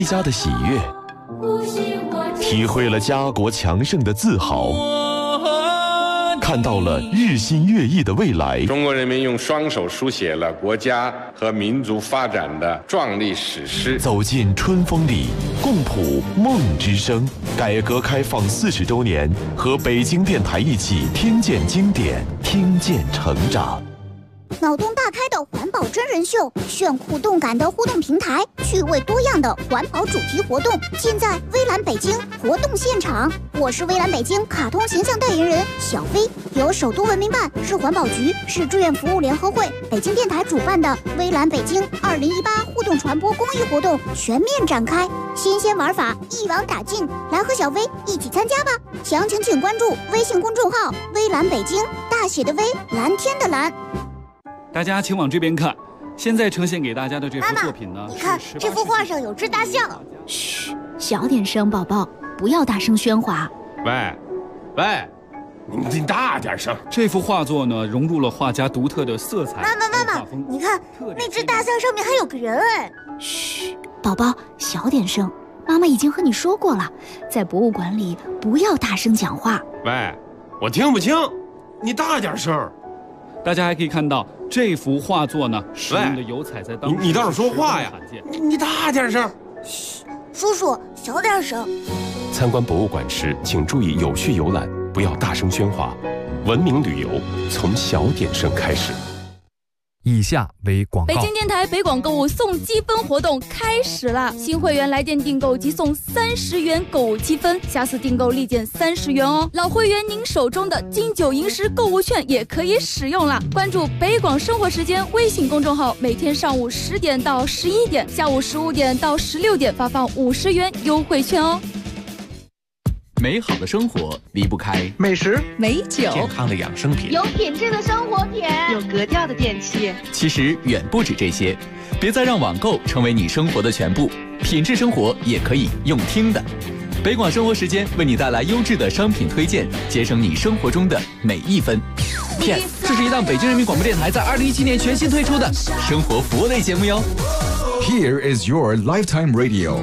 家的喜悦，体会了家国强盛的自豪，看到了日新月异的未来。 中国人民用双手书写了国家和民族发展的壮丽史诗。 走进春风里，共谱梦之声。改革开放40周年，和北京电台一起听见经典，听见成长。 脑洞大开的环保真人秀，炫酷动感的互动平台，趣味多样的环保主题活动，尽在微蓝北京活动现场。我是微蓝北京卡通形象代言人小飞，由首都文明办、市环保局、市志愿服务联合会、北京电台主办的微蓝北京2018互动传播公益活动全面展开，新鲜玩法一网打尽，来和小飞一起参加吧！详情请关注微信公众号微蓝北京，大写的微，蓝天的蓝。 大家请往这边看，现在呈现给大家的这幅作品呢， 你看这幅画上有只大象。 嘘，小点声，宝宝，不要大声喧哗。 喂，你大点声。 这幅画作呢，融入了画家独特的色彩。 妈妈，你看那只大象上面还有个人哎。 嘘，宝宝，小点声。妈妈已经和你说过了，在博物馆里不要大声讲话。 喂，我听不清，你大点声。 大家还可以看到这幅画作呢，使用的油彩在当时你倒是说话呀！你大点声。 嘘，叔叔小点声。 参观博物馆时，请注意有序游览，不要大声喧哗。文明旅游从小点声开始。 以下为广告。 北京电台北广购物送积分活动开始了，新会员来电订购即送30元购物积分，下次订购立减30元哦。老会员您手中的金九银十购物券也可以使用了。关注北广生活时间微信公众号，每天上午10点到11点，下午15点到16点发放50元优惠券哦。 美好的生活离不开美食、 美酒、 健康的养生品， 有品质的生活品， 有格调的电器。 其实远不止这些，别再让网购成为你生活的全部，品质生活也可以用听的。北广生活时间为你带来优质的商品推荐，节省你生活中的每一分。PS， 这是一档北京人民广播电台在2017年全新推出的生活服务类节目哟。 Here is your lifetime radio。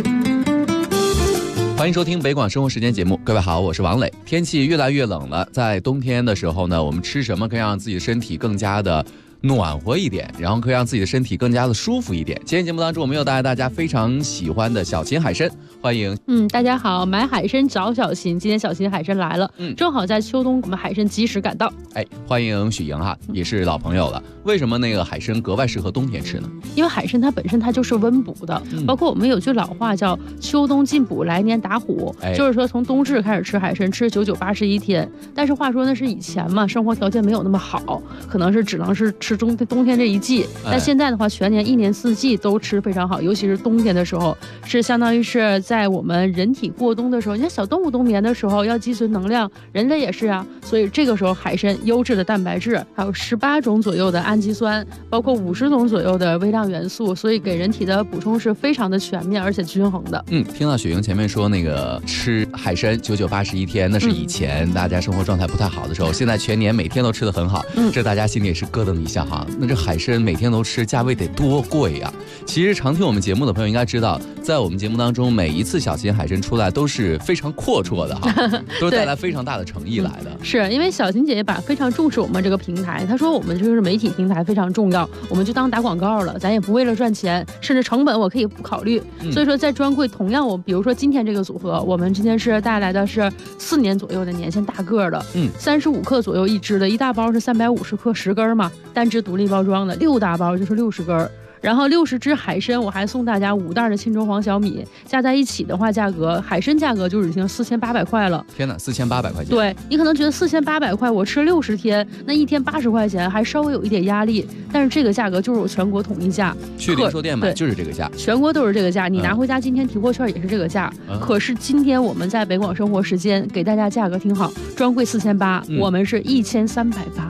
欢迎收听北广生活时间节目，各位好，我是王磊。天气越来越冷了，在冬天的时候呢，我们吃什么可以让自己的身体更加的暖和一点，然后可以让自己的身体更加的舒服一点。今天节目当中，我们又带来大家非常喜欢的小秦海参，欢迎。 大家好，买海参找小秦，今天小秦海参来了，正好在秋冬，我们海参及时赶到。 欢迎许莹哈，也是老朋友了。为什么那个海参格外适合冬天吃呢？ 因为海参它本身它就是温补的，包括我们有句老话叫秋冬进补，来年打虎，就是说从冬至开始吃海参，吃99、81天。但是话说那是以前嘛，生活条件没有那么好，可能是只能是吃冬天这一季。但现在的话，全年1年4季都吃非常好，尤其是冬天的时候，是相当于是在我们人体过冬的时候，你看小动物冬眠的时候要积存能量，人类也是啊，所以这个时候海参优质的蛋白质，还有18种左右的氨基酸，包括50种左右的微量元素，所以给人体的补充是非常的全面而且均衡的。 听到雪莹前面说那个吃海参99、81天，那是以前大家生活状态不太好的时候，现在全年每天都吃得很好，这大家心里也是咯噔一下哈。那这海参每天都吃，价位得多贵呀！其实常听我们节目的朋友应该知道，在我们节目当中，每一次小秦海参出来都是非常阔绰的哈，都是带来非常大的诚意来的。 是因为小秦姐姐非常重视我们这个平台，她说我们就是媒体平台非常重要，我们就当打广告了，咱也不为了赚钱，甚至成本我可以不考虑。所以说在专柜同样，我比如说今天这个组合，我们今天是带来的是4年左右的年限大个的，35克左右一支的，一大包是350克10根嘛，单支独立包装的，6大包就是60根。然后60只海参，我还送大家5袋的沁州黄小米，加在一起的话，价格海参价格就已经4800块了。 天哪，4800块钱！ 对，你可能觉得4800块，我吃60天，那一天80块钱，还稍微有一点压力。但是这个价格就是我全国统一价， 去零售店买就是这个价， 全国都是这个价。你拿回家今天提货券也是这个价。可是今天我们在北广生活时间给大家价格挺好，专柜4800，我们是1380。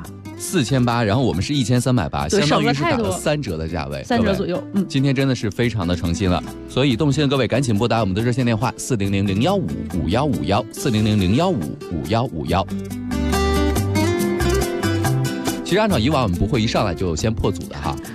4800，然后我们是1380，相当于是打了3折的价位 ，3折左右。 今天真的是非常的诚心了，所以动心的各位赶紧拨打我们的热线电话400-015-5151，400-015-5151。其实按照以往我们不会一上来就先破组的哈，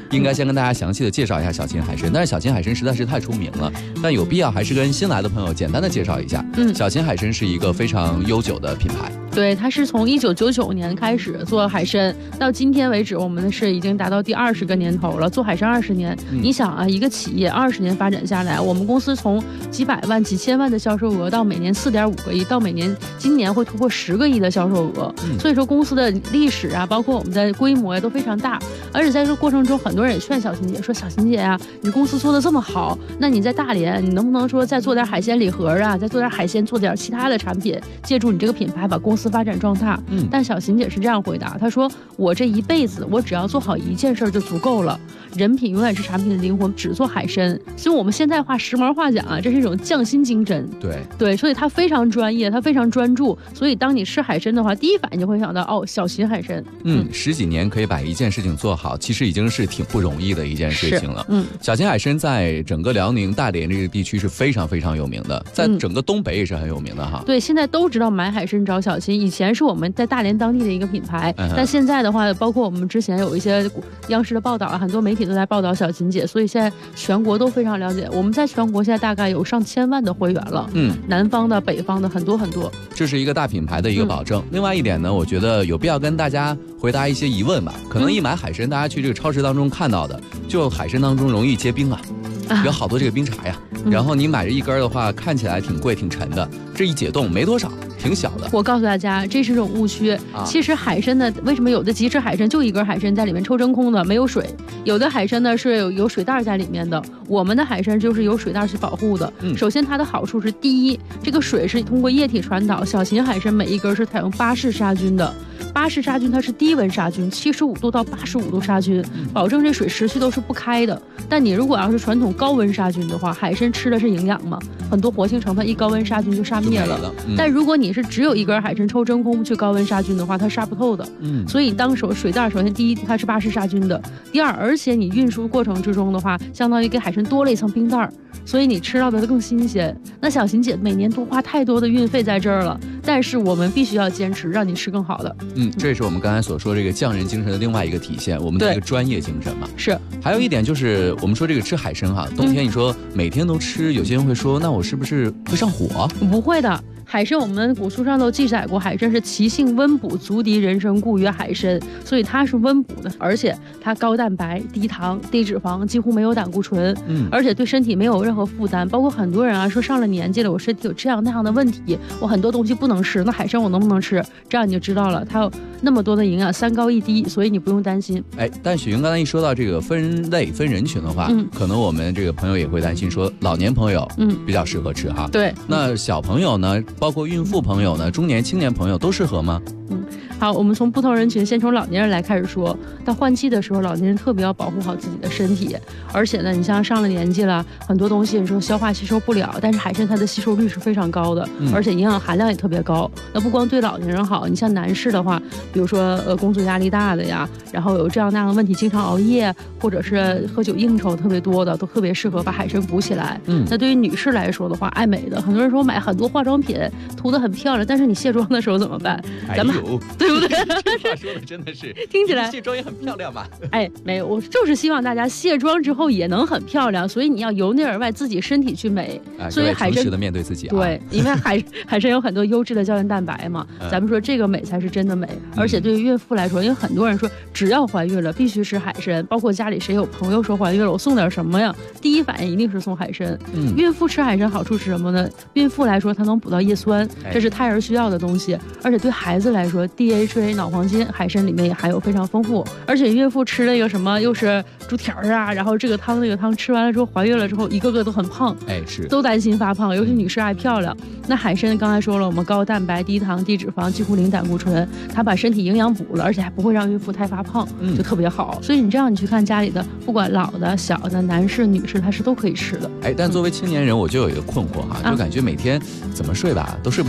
应该先跟大家详细的介绍一下小秦海参。但是小秦海参实在是太出名了，但有必要还是跟新来的朋友简单的介绍一下。小秦海参是一个非常悠久的品牌。 对，它是从1999年开始做海参，到今天为止，我们是已经达到第20个年头了，做海参20年。你想啊，一个企业20年发展下来，我们公司从几百万、几千万的销售额，到每年4.5个亿，到今年会突破10个亿的销售额。所以说公司的历史啊，包括我们的规模呀，都非常大。而且在这个过程中，很多人也劝小秦姐说：“小秦姐呀，你公司做的这么好，那你在大连，你能不能说再做点海鲜礼盒啊，再做点海鲜，做点其他的产品，借助你这个品牌把公司发展壮大？”但小秦姐是这样回答，她说：“我这一辈子，我只要做好一件事就足够了。人品永远是产品的灵魂，只做海参。所以我们现在时髦话讲啊，这是一种匠心精针。对，所以她非常专业，她非常专注。所以当你吃海参的话，第一反应就会想到哦，小秦海参。 10几年可以把一件事情做好，其实已经是挺不容易的一件事情了。小秦海参在整个辽宁大连这个地区是非常非常有名的，在整个东北也是很有名的哈。 对，现在都知道买海参找小秦，以前是我们在大连当地的一个品牌，但现在的话，包括我们之前有一些央视的报道啊，很多媒体都在报道小秦姐，所以现在全国都非常了解。我们在全国现在大概有上千万的会员了，南方的、北方的很多很多， 这是一个大品牌的一个保证。另外一点呢，我觉得有必要跟大家回答一些疑问吧。可能一买海参，大家去这个超市当中看到的，就海参当中容易结冰啊，有好多这个冰碴呀，然后你买这一根的话，看起来挺贵挺沉的，这一解冻没多少。挺小的， 我告诉大家，这是种误区。其实海参呢，为什么有的即食海参就一根海参在里面抽真空的，没有水；有的海参呢是有水袋在里面的。我们的海参就是有水袋去保护的。首先它的好处是，第一，这个水是通过液体传导。小秦海参每一根是采用巴氏杀菌的。巴氏杀菌它是低温杀菌，75度到85度杀菌，保证这水持续都是不开的。但你如果要是传统高温杀菌的话，海参吃的是营养嘛，很多活性成分一高温杀菌就杀灭了。但如果你是只有一根海参抽真空去高温杀菌的话，它杀不透的。所以当水袋首先第一它是巴氏杀菌的，第二，而且你运输过程之中的话，相当于给海参多了一层冰袋，所以你吃到的更新鲜。那小秦姐每年都花太多的运费在这儿了，但是我们必须要坚持，让你吃更好的。 这也是我们刚才所说这个匠人精神的另外一个体现，我们的一个专业精神嘛。 是。 还有一点就是我们说这个吃海参哈，冬天你说每天都吃，有些人会说那我是不是会上火？ 不会的。海参我们古书上都记载过，海参是其性温补，足敌人参，故曰海参。所以它是温补的，而且它高蛋白、低糖、低脂肪，几乎没有胆固醇，而且对身体没有任何负担。包括很多人啊说上了年纪了，我身体有这样那样的问题，我很多东西不能吃，那海参我能不能吃？这样你就知道了，它有那么多的营养，3高1低，所以你不用担心。 但雪云刚才一说到这个分类分人群的话，可能我们这个朋友也会担心说，老年朋友比较适合吃哈。 对， 那小朋友呢？包括孕妇朋友呢，中年青年朋友都适合吗？ 好，我们从不同人群，先从老年人来开始说。到换季的时候，老年人特别要保护好自己的身体，而且呢，你像上了年纪了，很多东西你说消化吸收不了，但是海参它的吸收率是非常高的，而且营养含量也特别高。那不光对老年人好，你像男士的话，比如说工作压力大的呀，然后有这样那样的问题，经常熬夜或者是喝酒应酬特别多的，都特别适合把海参补起来。那对于女士来说的话，爱美的，很多人说买很多化妆品涂得很漂亮，但是你卸妆的时候怎么办？咱们对不对？ 这话说的真的是听起来卸妆也很漂亮吧？ 没有，我就是希望大家卸妆之后也能很漂亮，所以你要由内而外自己身体去美。所以海参诚实的面对自己啊。 对，因为海参有很多优质的胶原蛋白嘛，咱们说这个美才是真的美。而且对于孕妇来说，因为很多人说只要怀孕了必须吃海参，包括家里谁有朋友说怀孕了，我送点什么呀？第一反应一定是送海参。孕妇吃海参好处是什么呢？孕妇来说，它能补到叶酸，这是胎儿需要的东西，而且对孩子来说 DHA 脑黄金海参里面也含有非常丰富。而且孕妇吃那个什么又是猪蹄儿啊，然后这个汤那个汤吃完了之后，怀孕了之后一个个都很胖， 是都担心发胖，尤其女士爱漂亮。那海参刚才说了，我们高蛋白、低糖、低脂肪，几乎零胆固醇，它把身体营养补了，而且还不会让孕妇太发胖，就特别好。所以你这样你去看家里的，不管老的、小的、男士、女士，它是都可以吃的。 但作为青年人，我就有一个困惑哈，就感觉每天怎么睡吧都睡不醒。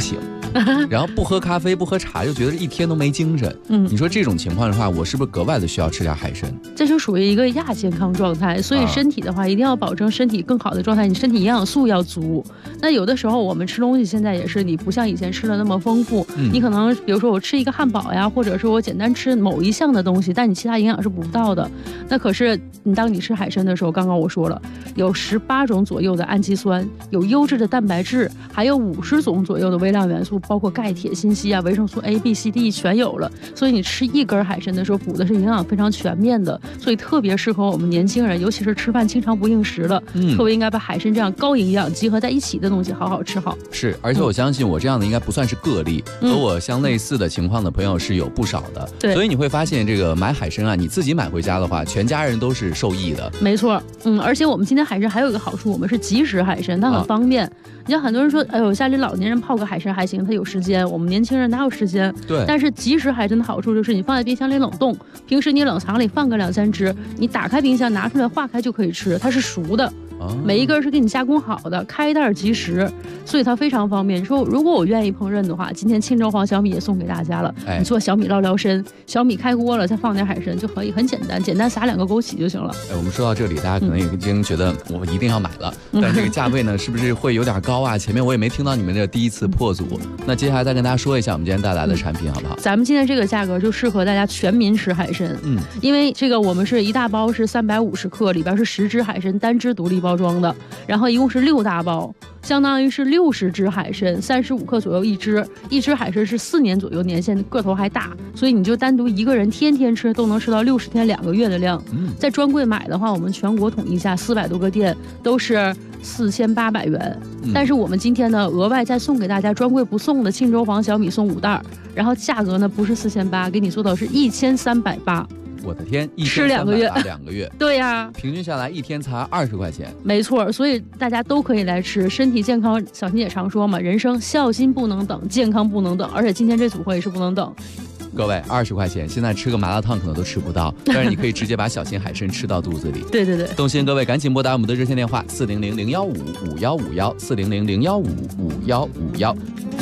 然后不喝咖啡不喝茶就觉得一天都没精神。你说这种情况的话，我是不是格外的需要吃点海参？ 这就属于一个亚健康状态，所以身体的话一定要保证身体更好的状态，你身体营养素要足。那有的时候我们吃东西现在也是，你不像以前吃的那么丰富，你可能比如说我吃一个汉堡呀，或者是我简单吃某一项的东西，但你其他营养是补不到的。那可是当你吃海参的时候，刚刚我说了，有18种左右的氨基酸，有优质的蛋白质，还有50种左右的微量元素，包括钙、铁、锌、硒啊，维生素 A、B、C、D 全有了。所以你吃一根海参的时候，补的是营养非常全面的，所以特别适合我们年轻人，尤其是吃饭经常不应时了，特别应该把海参这样高营养集合在一起的东西好好吃好。 是，而且我相信我这样的应该不算是个例，和我相类似的情况的朋友是有不少的。 对， 所以你会发现这个买海参啊，你自己买回家的话，全家人都是受益的。 没错，而且我们今天海参还有一个好处，我们是即食海参，它很方便。你像很多人说，哎呦，家里老年人泡个海参还行，他有时间，我们年轻人哪有时间？ 对。 但是即食海参的好处就是你放在冰箱里冷冻，平时你冷藏里放个2-3只，你打开冰箱拿出来化开就可以吃，它是熟的。每一根是给你加工好的，开袋即食，所以它非常方便。说如果我愿意烹饪的话，今天清粥黄小米也送给大家了。你做小米捞辽参，小米开锅了，再放点海参就可以，很简单，简单撒2个枸杞就行了。 我们说到这里，大家可能已经觉得我一定要买了，但这个价位呢，是不是会有点高啊？前面我也没听到你们的第一次破组，那接下来再跟大家说一下我们今天带来的产品好不好？ 咱们今天这个价格就适合大家全民吃海参，因为这个我们是一大包是350克，里边是10只海参单只独立包装的。然后一共是6大包，相当于是60只海参，35克左右一只。一只海参是4年左右年限，个头还大，所以你就单独一个人天天吃都能吃到60天2个月的量。在专柜买的话，我们全国统一价400多个店都是4800元。但是我们今天呢，额外再送给大家专柜不送的庆州黄小米送5袋，然后价格呢不是4800，给你做到是1380。 我的天， 吃2个月 ，2个月， 对呀， 平均下来一天才20块钱， 没错，所以大家都可以来吃，身体健康。小琴也常说嘛，人生孝心不能等，健康不能等，而且今天这组合也是不能等。 各位，20块钱，现在吃个麻辣烫可能都吃不到，但是你可以直接把小型海参吃到肚子里。 对对对， 动心各位赶紧拨打我们的热线电话400-015-5151，400-015-5151。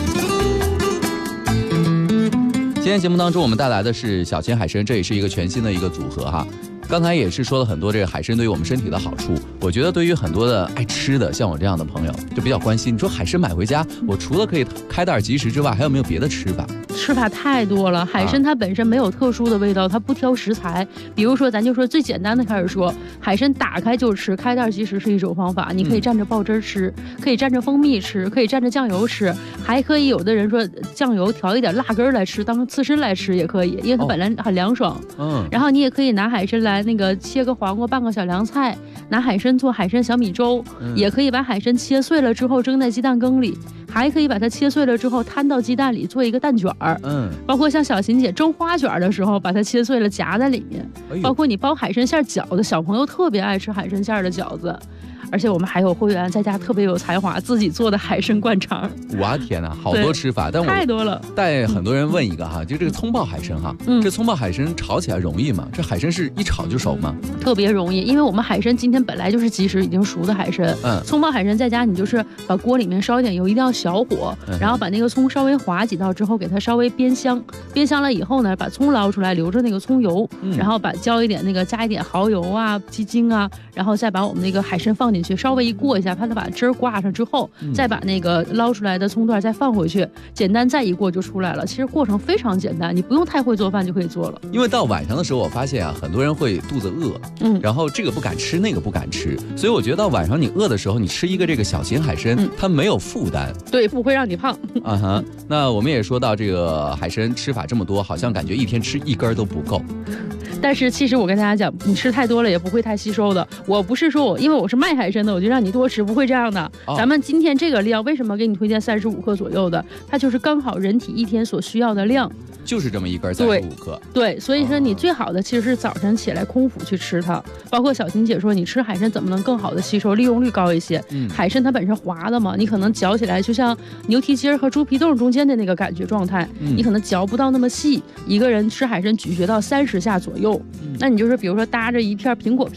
今天节目当中我们带来的是小鲜海参，这也是一个全新的一个组合哈。刚才也是说了很多这个海参对于我们身体的好处，我觉得对于很多的爱吃的像我这样的朋友就比较关心，你说海参买回家，我除了可以开袋即食之外，还有没有别的吃法？ 吃法太多了，海参它本身没有特殊的味道，它不挑食材。比如说咱就说最简单的开始说，海参打开就吃，开袋即食是一种方法，你可以蘸着爆汁吃，可以蘸着蜂蜜吃，可以蘸着酱油吃，还可以有的人说酱油调一点辣根来吃，当刺身来吃也可以，因为它本来很凉爽。然后你也可以拿海参来那个切个黄瓜拌个小凉菜，拿海参做海参小米粥，也可以把海参切碎了之后蒸在鸡蛋羹里，还可以把它切碎了之后摊到鸡蛋里做一个蛋卷儿。包括像小琴姐蒸花卷的时候，把它切碎了夹在里面。包括你包海参馅饺子，小朋友特别爱吃海参馅的饺子。而且我们还有会员在家特别有才华，自己做的海参灌肠。 哇天哪，好多吃法，但我太多了。 带很多人问一个哈，就这个葱爆海参哈，这葱爆海参炒起来容易吗？这海参是一炒就熟吗？ 特别容易，因为我们海参今天本来就是即食已经熟的海参。葱爆海参在家你就是把锅里面烧一点油，一定要小火，然后把那个葱稍微划几道之后，给它稍微煸香，煸香了以后呢，把葱捞出来，留着那个葱油，然后加一点蚝油啊、鸡精啊，然后再把我们那个海参放进去，稍微一过一下，它把汁儿挂上之后，再把那个捞出来的葱段再放回去，简单再一过就出来了。其实过程非常简单，你不用太会做饭就可以做了。 因为到晚上的时候，我发现啊，很多人会肚子饿，然后这个不敢吃，那个不敢吃，所以我觉得到晚上你饿的时候，你吃一个这个小型海参，它没有负担， 对，不会让你胖。 那我们也说到这个海参吃法这么多，好像感觉一天吃一根都不够。 但是其实我跟大家讲，你吃太多了也不会太吸收的。我不是说因为我是卖海参的，我就让你多吃，不会这样的。咱们今天这个量为什么给你推荐35克左右的？它就是刚好人体一天所需要的量， 就是这么一根35克。 对，所以说你最好的其实是早晨起来空腹去吃它。包括小琴姐说，你吃海参怎么能更好的吸收，利用率高一些？海参它本身滑的嘛，你可能嚼起来就像牛蹄筋和猪皮冻中间的那个感觉状态，你可能嚼不到那么细。一个人吃海参咀嚼到30下左右。那你就是比如说搭着一片苹果片，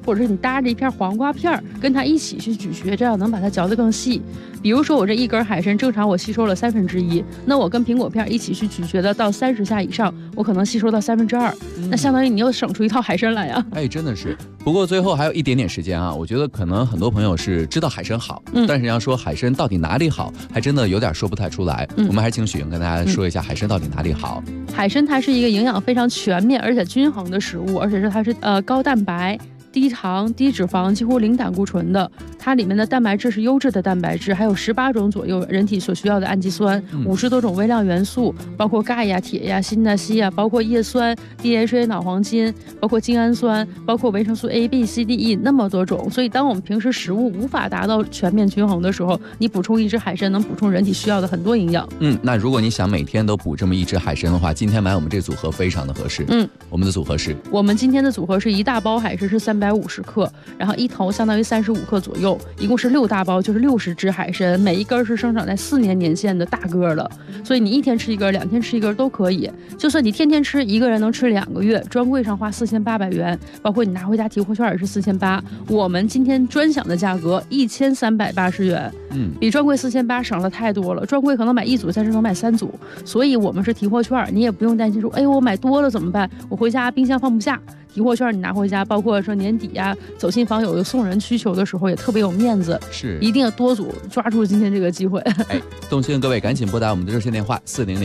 或者是你搭着一片黄瓜片跟它一起去咀嚼，这样能把它嚼得更细。比如说我这一根海参正常我吸收了1/3，那我跟苹果片一起去咀嚼的到30下以上，我可能吸收到2/3，那相当于你又省出一套海参来呀。 哎，真的是。不过最后还有一点点时间啊，我觉得可能很多朋友是知道海参好，但是要说海参到底哪里好，还真的有点说不太出来。我们还是请许莹跟大家说一下海参到底哪里好。 海参它是一个营养非常全面而且均衡的食物，而且是它是高蛋白、低糖、低脂肪，几乎零胆固醇的。它里面的蛋白质是优质的蛋白质，还有18种左右人体所需要的氨基酸，50多种微量元素，包括钙呀、铁呀、锌呐、硒呀，包括叶酸、DHA 脑黄金，包括精氨酸，包括维生素 A、B、C、D、E 那么多种。所以当我们平时食物无法达到全面均衡的时候，你补充一只海参能补充人体需要的很多营养。 那如果你想每天都补这么一只海参的话，今天买我们这组合非常的合适。我们的组合是， 我们今天的组合是一大包海参是350克，然后一头相当于35克左右，一共是6大包，就是60只海参，每一根是生长在4年年限的大个的，所以你1天吃一根，2天吃一根都可以。就算你天天吃，一个人能吃2个月。专柜上花4800元，包括你拿回家提货券也是4800，我们今天专享的价格1380元，比专柜4800省了太多了。专柜可能买1组，但是能买3组，所以我们是提货券，你也不用担心说，哎，我买多了怎么办？我回家冰箱放不下。提货券你拿回家，包括说年底呀、走亲访友有送人需求的时候，也特别有面子。 是， 一定要多组，抓住今天这个机会。 哎，动心的各位赶紧拨打我们的热线电话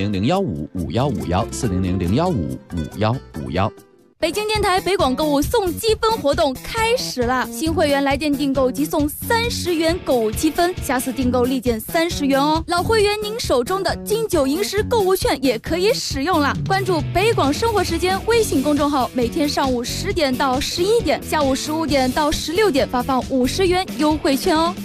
400-015-5151，400-015-5151。 北京电台北广购物送积分活动开始了，新会员来电订购即送30元购物积分，下次订购立减30元哦。老会员您手中的金九银十购物券也可以使用了。关注北广生活时间微信公众号，每天上午10点到11点，下午15点到16点发放50元优惠券哦。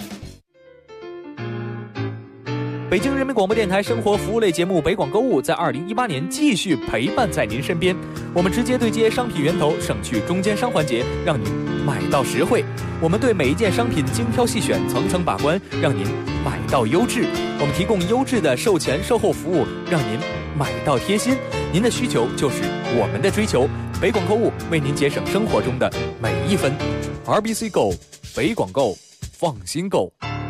北京人民广播电台生活服务类节目北广购物在2018年继续陪伴在您身边，我们直接对接商品源头，省去中间商环节，让您买到实惠。我们对每一件商品精挑细选，层层把关，让您买到优质。我们提供优质的售前售后服务，让您买到贴心。您的需求就是我们的追求，北广购物为您节省生活中的每一分。RBC Go， 北广购，放心购。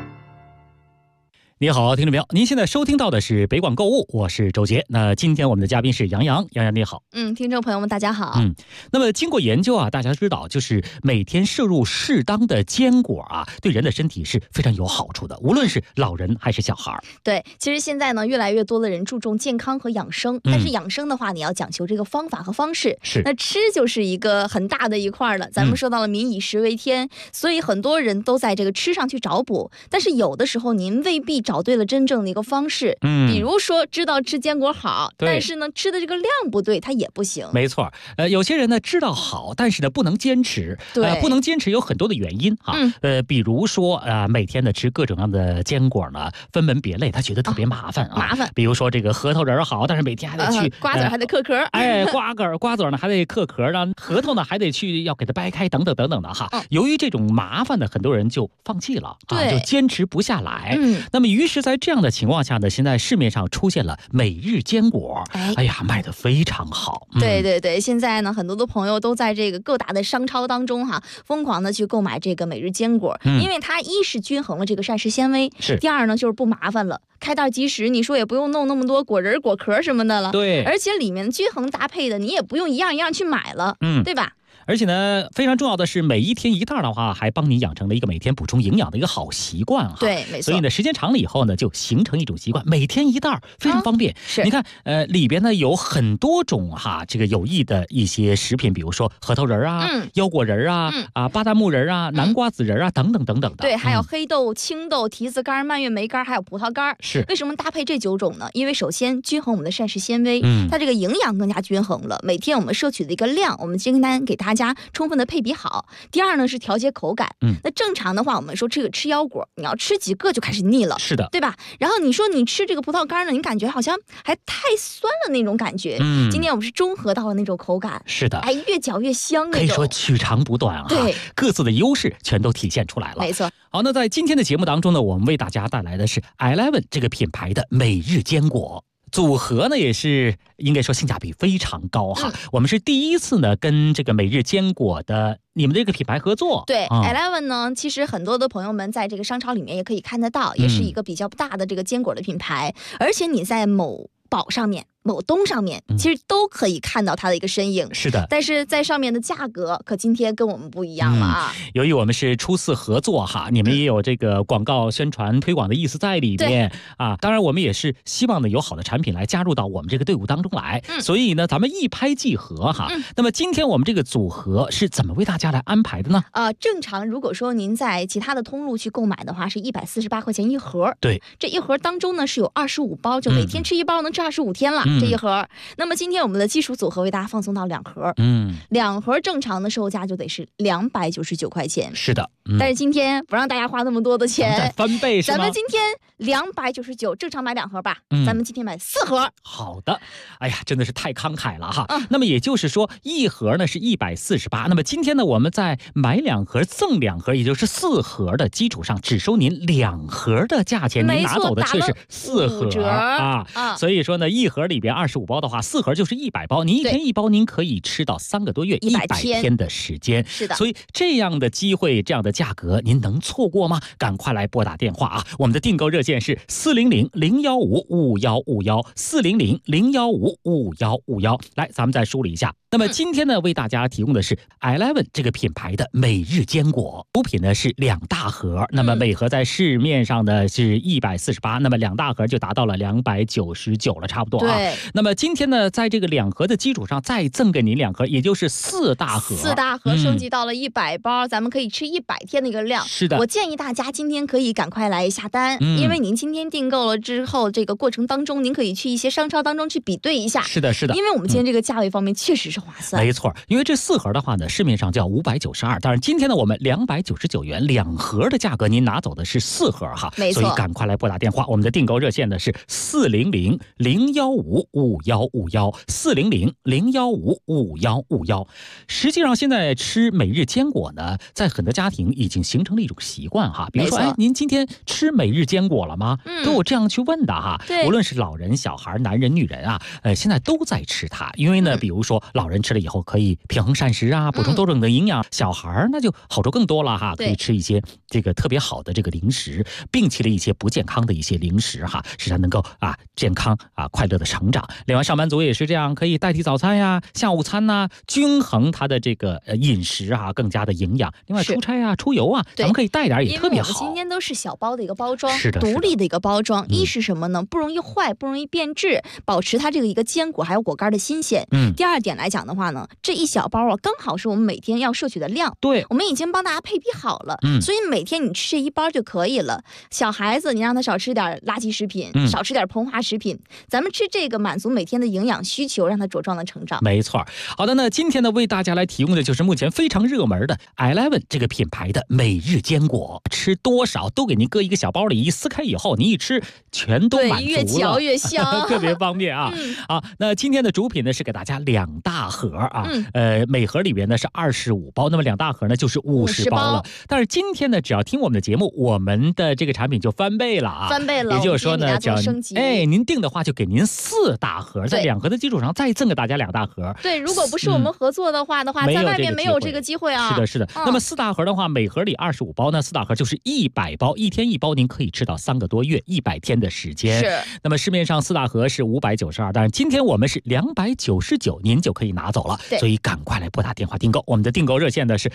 你好，听众朋友，您现在收听到的是北广购物，我是周杰。那今天我们的嘉宾是杨洋，杨洋你好。 听众朋友们大家好。 那么经过研究啊，大家知道就是每天摄入适当的坚果啊，对人的身体是非常有好处的，无论是老人还是小孩。 对，其实现在呢，越来越多的人注重健康和养生，但是养生的话，你要讲求这个方法和方式。 是， 那吃就是一个很大的一块了。咱们说到了民以食为天，所以很多人都在这个吃上去找补，但是有的时候您未必找对了真正的一个方式。比如说知道吃坚果好，但是呢吃的这个量不对，它也不行。 没错，有些人呢知道好，但是呢不能坚持。 对， 不能坚持有很多的原因啊。比如说每天呢吃各种各样的坚果呢，分门别类，他觉得特别麻烦啊。 麻烦。 比如说这个核桃仁好，但是每天还得去瓜子还得嗑壳。 哎，瓜子呢还得嗑壳啊，核桃呢还得去要给它掰开，等等等等的哈。由于这种麻烦呢，很多人就放弃了，就坚持不下来。那么于是在这样的情况下呢，现在市面上出现了每日坚果，哎呀，卖得非常好。 对对对，现在呢，很多的朋友都在这个各大的商超当中疯狂的去购买这个每日坚果，因为它一是均衡了这个膳食纤维，第二呢就是不麻烦了，开袋即食，你说也不用弄那么多果仁果壳什么的了。 对， 而且里面均衡搭配的，你也不用一样一样去买了，对吧？ 而且呢，非常重要的是，每一天一袋的话，还帮你养成了一个每天补充营养的一个好习惯哈。 对，没错。 所以呢，时间长了以后呢，就形成一种习惯，每天一袋非常方便。 是， 你看，里边呢有很多种这个有益的一些食品，比如说核桃仁腰果仁巴旦木仁南瓜子仁等等等等的。 对，还有黑豆、青豆、提子干、蔓越莓干，还有葡萄干。 是， 为什么搭配这9种呢？因为首先均衡我们的膳食纤维，它这个营养更加均衡了。每天我们摄取的一个量，我们今天给大家充分的配比好。第二呢是调节口感，那正常的话，我们说这个吃腰果，你要吃几个就开始腻了， 是的， 对吧？然后你说你吃这个葡萄干呢，你感觉好像还太酸了那种感觉。今天我们是中和到了那种口感， 是的， 哎，越嚼越香那种， 可以说取长补短对， 各自的优势全都体现出来了。 没错。 好，那在今天的节目当中呢，我们为大家带来的是 Eleven 这个品牌的每日坚果。 组合呢也是应该说性价比非常高哈。我们是第一次呢跟这个每日坚果的你们这个品牌合作。 对，Eleven 呢，其实很多的朋友们在这个商超里面也可以看得到，也是一个比较大的这个坚果的品牌，而且你在某宝上面、某东上面，其实都可以看到它的一个身影。 是的， 但是在上面的价格可今天跟我们不一样了啊。 由于我们是初次合作哈，你们也有这个广告宣传推广的意思在里面啊。当然我们也是希望呢有好的产品来加入到我们这个队伍当中来，所以呢咱们一拍即合哈。那么今天我们这个组合是怎么为大家来安排的呢？ 正常如果说您在其他的通路去购买的话，是148块钱一盒。 对， 这一盒当中呢是有25包，就每天吃一包能吃25天了。这一盒，那么今天我们的基础组合为大家放送到2盒，2盒正常的售价就得是299块钱。 是的， 但是今天不让大家花那么多的钱， 翻倍是吗？ 咱们今天299，正常买2盒吧，咱们今天买4盒。 好的，哎呀，真的是太慷慨了哈。那么也就是说，一盒呢是148，那么今天呢我们在买2盒赠2盒，也就是4盒的基础上，只收您2盒的价钱，您拿走的却是4盒啊。所以说呢，一盒里边25包的话，4盒就是100包，您一天1包，您可以吃到3个多月，100天的时间。 是的， 所以这样的机会，这样的价格，您能错过吗？赶快来拨打电话啊！我们的订购热线是400-015-5151，400-015-5151。来，咱们再梳理一下。那么今天呢，为大家提供的是 Eleven 这个品牌的每日坚果，主品呢是2大盒，那么每盒在市面上的是148，那么2大盒就达到了299了，差不多啊。 对。 那么今天呢，在这个2盒的基础上，再赠给您2盒，也就是4大盒。 4大盒升级到了100包，咱们可以吃100天的一个量。 是的。 我建议大家今天可以赶快来下单，因为您今天订购了之后，这个过程当中，您可以去一些商超当中去比对一下。 是的，是的。 因为我们今天这个价位方面确实是划算。 没错，因为这4盒的话呢，市面上叫592，但是今天呢，我们299元2盒的价格，您拿走的是4盒哈。 没错。 所以赶快来拨打电话，我们的订购热线呢是400-015-5151，400-015-5151。实际上现在吃每日坚果呢，在很多家庭已经形成了一种习惯哈。比如说，哎，您今天吃每日坚果了吗？都有这样去问的哈。 对。 无论是老人、小孩、男人、女人啊，现在都在吃它，因为呢，比如说老人吃了以后可以平衡膳食啊，补充多种的营养，小孩那就好处更多了哈，可以吃一些这个特别好的这个零食，摒弃了一些不健康的一些零食哈，使他能够健康快乐的成长。另外上班族也是这样，可以代替早餐呀、下午餐呐，均衡他的这个饮食更加的营养。另外出差啊、出游啊，咱们可以带点也特别好。 因为我们今天都是小包的一个包装， 是的， 独立的一个包装。一是什么呢？不容易坏，不容易变质，保持它这个一个坚果还有果干的新鲜。第二点来讲的话呢，这一小包刚好是我们每天要摄取的量。 对， 我们已经帮大家配比好了，所以每天你吃这1包就可以了。小孩子你让他少吃点垃圾食品，少吃点膨化食品，咱们吃这个满足每天的营养需求，让他茁壮的成长。 没错。好的，那今天呢为大家来提供的就是目前非常热门的 Eleven 这个品牌的每日坚果，吃多少都给您搁一个小包里，一撕开以后你一吃全都满足了， 越嚼越香， 特别方便啊。那今天的主品呢是给大家2大盒啊，每盒里边呢是25包，那么2大盒呢就是50包了。但是今天呢，只要听我们的节目，我们的这个产品就翻倍了啊， 翻倍了。 也就是说呢， 只要升级， 您订的话就给您4大盒，在2盒的基础上再赠给大家2大盒。 对，如果不是我们合作的话，在外面没有这个机会啊。 是的，是的。那么4大盒的话，每盒里25包呢，4大盒就是100包，一天1包，您可以吃到3个多月，100天的时间。 是。 那么市面上4大盒是592，但是今天我们是299，您就可以拿走了。所以赶快来拨打电话订购，我们的订购热线呢是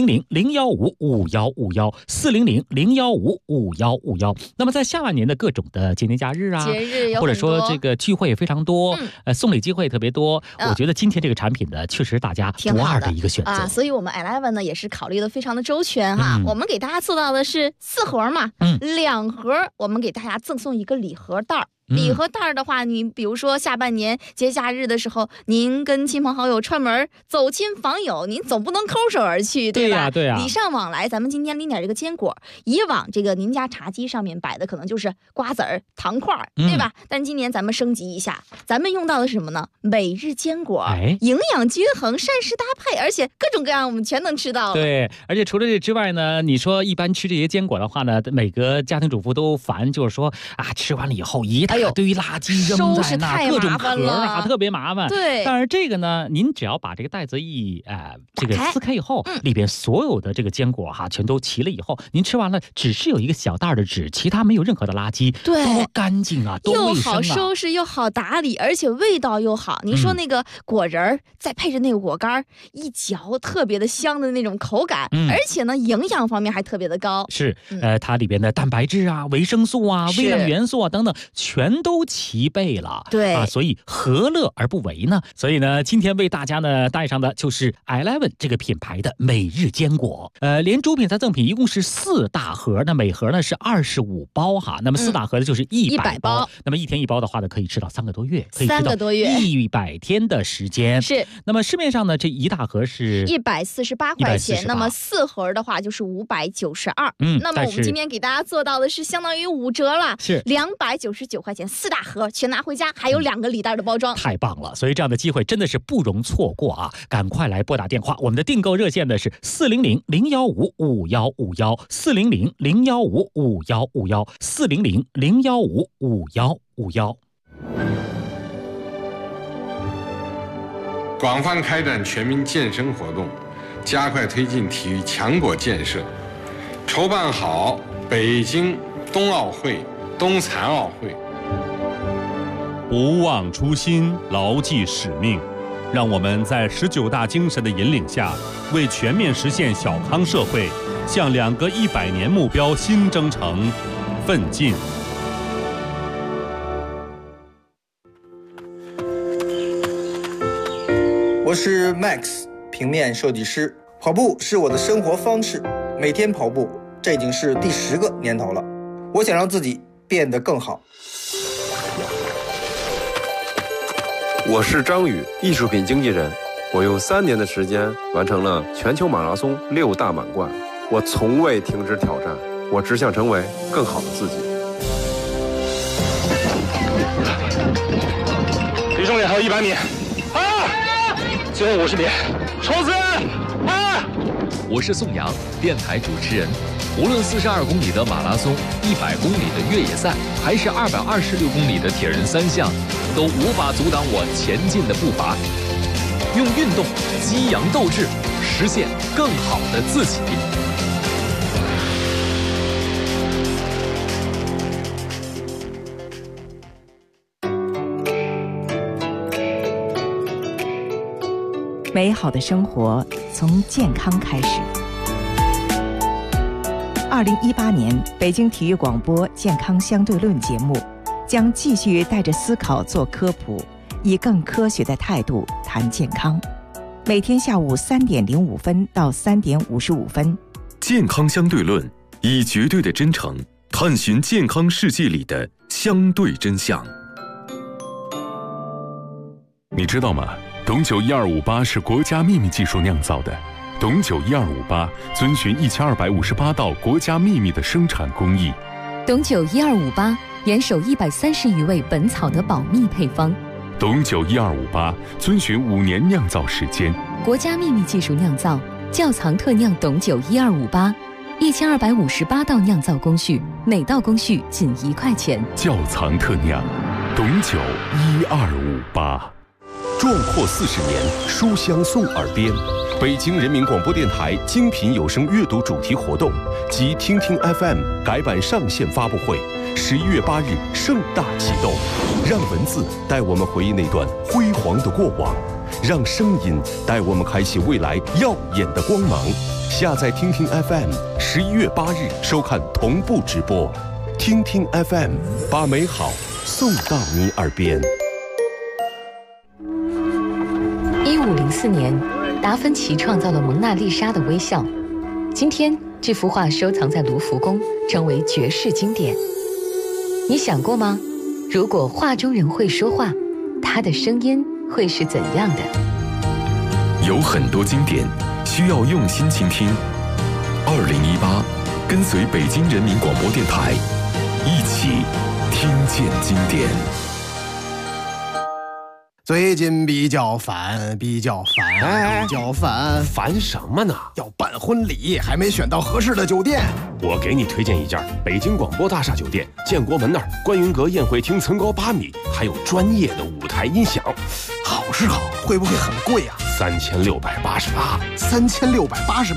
400-015-5151，400-015-5151。那么在下半年的各种的节假日啊，或者说这个聚会也非常多，送礼机会也特别多。我觉得今天这个产品呢，确实大家不二的一个选择。 所以我们 Eleven 呢也是考虑的非常的周全哈。我们给大家做到的是4盒嘛，2盒我们给大家赠送一个礼盒袋。礼盒袋的话，你比如说下半年节假日的时候，您跟亲朋好友串门走亲访友，您总不能空手而去，对吧？ 对呀。 礼尚往来，咱们今天拎点这个坚果。以往这个您家茶几上面摆的可能就是瓜子儿、糖块，对吧？但今年咱们升级一下，咱们用到的是什么呢？每日坚果，营养均衡，膳食搭配，而且各种各样我们全能吃到了。 对，而且除了这之外呢，你说一般吃这些坚果的话呢，每个家庭主妇都烦，就是说吃完了以后一大对于垃圾扔在那，各种壳啊，特别麻烦。 对， 但是这个呢，您只要把这个袋子这个撕开以后，里边所有的这个坚果全都齐了以后，您吃完了只是有一个小袋的纸，其他没有任何的垃圾， 对， 多干净啊，多卫生啊， 又好收拾又好打理，而且味道又好。您说那个果仁儿，再配着那个果干，一嚼特别的香的那种口感，而且呢，营养方面还特别的高。 是，它里边的蛋白质啊、维生素啊、微量元素啊等等，全都齐备了。 对啊， 所以何乐而不为呢？所以呢，今天为大家呢带上的就是 Eleven 这个品牌的每日坚果。连主品再赠品一共是4大盒，那每盒呢是25包哈。那么4大盒的就是100包，那么1天1包的话呢，可以吃到3个多月，可以吃到100天的时间。 是。 那么市面上呢，这一大盒是 148块钱，那么4盒的话就是592。那么我们今天给大家做到的是相当于5折了， 是 299块钱，4大盒全拿回家，还有2个礼袋的包装， 太棒了！所以这样的机会真的是不容错过啊！赶快来拨打电话，我们的订购热线呢是400-015-5151，400-015-5151，400-015-5151。 广泛开展全民健身活动，加快推进体育强国建设，筹办好北京冬奥会、冬残奥会。 不忘初心，牢记使命，让我们在19大精神的引领下，为全面实现小康社会，向2个100年目标新征程奋进。 我是 Max， 平面设计师。跑步是我的生活方式，每天跑步，这已经是第10个年头了。我想让自己变得更好。 我是张宇，艺术品经纪人。我用3年的时间完成了全球马拉松6大满贯。我从未停止挑战，我只想成为更好的自己。 离终点还有100米。最后50米，冲刺！ 我是宋阳，电台主持人。无论42公里的马拉松、100公里的越野赛，还是226公里的铁人3项，都无法阻挡我前进的步伐。用运动激扬斗志，实现更好的自己。 美好的生活从健康开始。2018年北京体育广播《健康相对论》节目将继续带着思考做科普，以更科学的态度谈健康。每天下午3点05分到3点55分， 健康相对论以绝对的真诚探寻健康世界里的相对真相。你知道吗？董酒1258是国家秘密技术酿造的。董酒1258遵循1258道国家秘密的生产工艺。 董酒1258严守130余位本草的保密配方。 董酒1258遵循5年酿造时间。 国家秘密技术酿造，窖藏特酿董酒1258，1258道酿造工序，每道工序仅1块钱。 窖藏特酿，董酒1258。 壮阔40年，书香送耳边。北京人民广播电台精品有声阅读主题活动及听听 FM 改版上线发布会，11月8日盛大启动。让文字带我们回忆那段辉煌的过往，让声音带我们开启未来耀眼的光芒。下载听听 FM，11月8日收看同步直播。听听 FM， 把美好送到你耳边。 1504年，达芬奇创造了蒙娜丽莎的微笑。今天，这幅画收藏在卢浮宫，成为绝世经典。你想过吗？如果画中人会说话，他的声音会是怎样的？ 有很多经典需要用心倾听。2018，跟随北京人民广播电台，一起听见经典。 最近比较烦， 烦什么呢？ 要办婚礼，还没选到合适的酒店。 我给你推荐一家北京广播大厦酒店，建国门那儿观云阁宴会厅层高8米，还有专业的舞台音响。 好是好，会不会很贵啊？ 3688。 3688